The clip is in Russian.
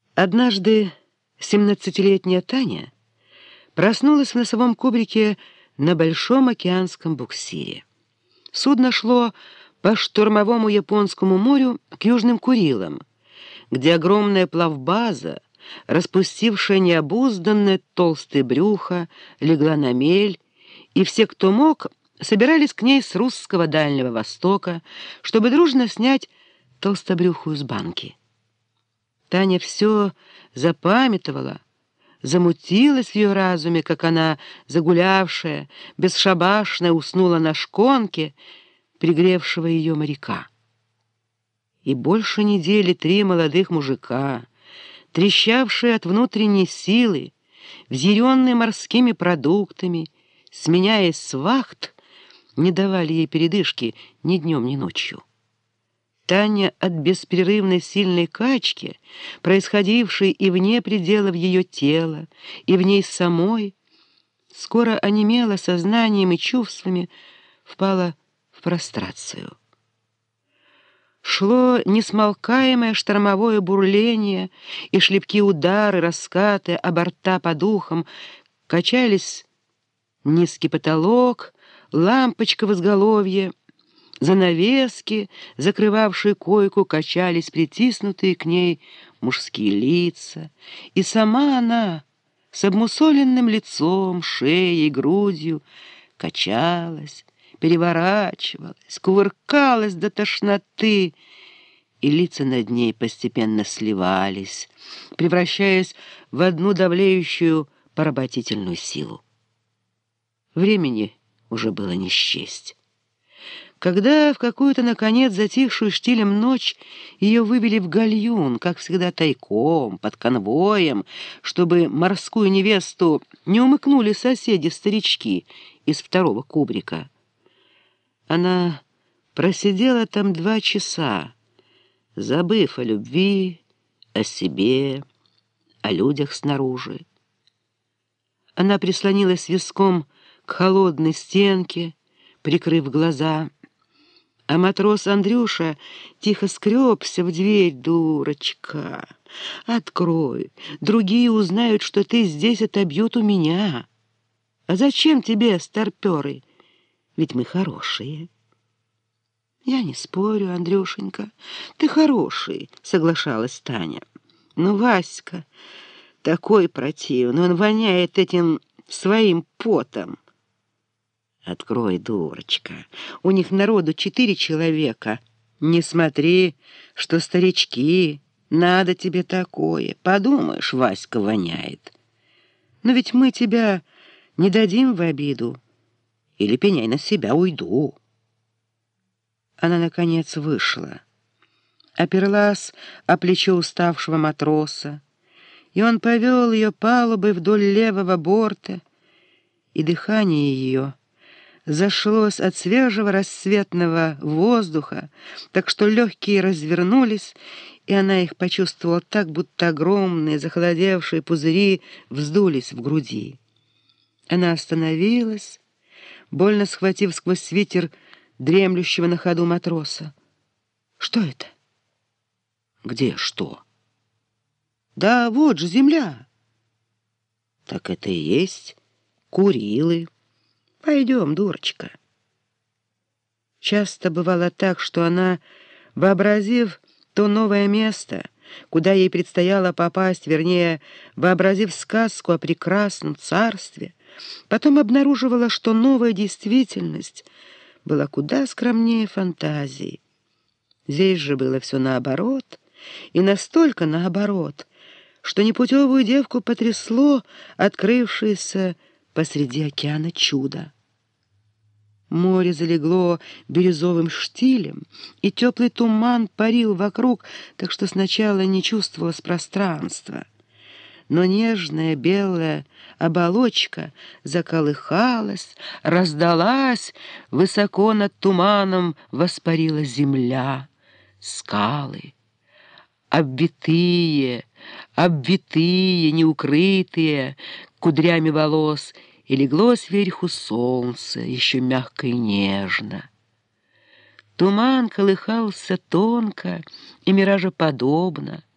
Однажды 17-летняя Таня проснулась в носовом кубрике на большом океанском буксире. Судно шло по штурмовому Японскому морю к Южным Курилам, где огромная плавбаза, распустившая необузданное толстое брюхо, легла на мель, и все, кто мог, собирались к ней с русского Дальнего Востока, чтобы дружно снять толстобрюхую с банки. Таня все запамятовала, замутилась в ее разуме, как она, загулявшая, бесшабашная, уснула на шконке, пригревшего ее моряка. И больше недели 3 молодых мужика, трещавшие от внутренней силы, взъяренные морскими продуктами, сменяясь с вахт, не давали ей передышки ни днем, ни ночью. Таня от беспрерывной сильной качки, происходившей и вне пределов ее тела, и в ней самой, скоро онемела сознанием и чувствами, впала в прострацию. Шло несмолкаемое штормовое бурление, и шлепки удары, раскаты, а борта по духам качались низкий потолок, лампочка в изголовье, занавески, закрывавшие койку, качались притиснутые к ней мужские лица, и сама она с обмусоленным лицом, шеей, грудью качалась, переворачивалась, кувыркалась до тошноты, и лица над ней постепенно сливались, превращаясь в одну давлеющую поработительную силу. Времени уже было не счесть. Когда в какую-то, наконец, затихшую штилем ночь ее вывели в гальюн, как всегда тайком, под конвоем, чтобы морскую невесту не умыкнули соседи-старички из второго кубрика, она просидела там 2 часа, забыв о любви, о себе, о людях снаружи. Она прислонилась виском к холодной стенке, прикрыв глаза, а матрос Андрюша тихо скребся в дверь. «Дурочка, открой, другие узнают, что ты здесь, отобьют у меня. А зачем тебе старпёры? Ведь мы хорошие». «Я не спорю, Андрюшенька, ты хороший», — соглашалась Таня. «Но Васька такой противный, он воняет этим своим потом». «Открой, дурочка, у них народу 4 человека. Не смотри, что старички, надо тебе такое. Подумаешь, Васька воняет. Но ведь мы тебя не дадим в обиду. Или пеняй на себя, уйду». Она, наконец, вышла, оперлась о плечо уставшего матроса, и он повел ее палубой вдоль левого борта, и дыхание ее зашлось от свежего рассветного воздуха, так что легкие развернулись, и она их почувствовала так, будто огромные захолодевшие пузыри вздулись в груди. Она остановилась, больно схватив сквозь свитер дремлющего на ходу матроса. «Что это?» «Где что?» «Да вот же земля». «Так это и есть Курилы. Пойдем, дурочка». Часто бывало так, что она, вообразив то новое место, куда ей предстояло попасть, вернее, вообразив сказку о прекрасном царстве, потом обнаруживала, что новая действительность была куда скромнее фантазии. Здесь же было все наоборот, и настолько наоборот, что непутевую девку потрясло открывшееся посреди океана чудо. Море залегло бирюзовым штилем, и теплый туман парил вокруг, так что сначала не чувствовалось пространства. Но нежная белая оболочка заколыхалась, раздалась, высоко над туманом воспарила земля, скалы, обвитые, неукрытые кудрями волос, и легло сверху солнце, еще мягко и нежно. Туман колыхался тонко и миражеподобно,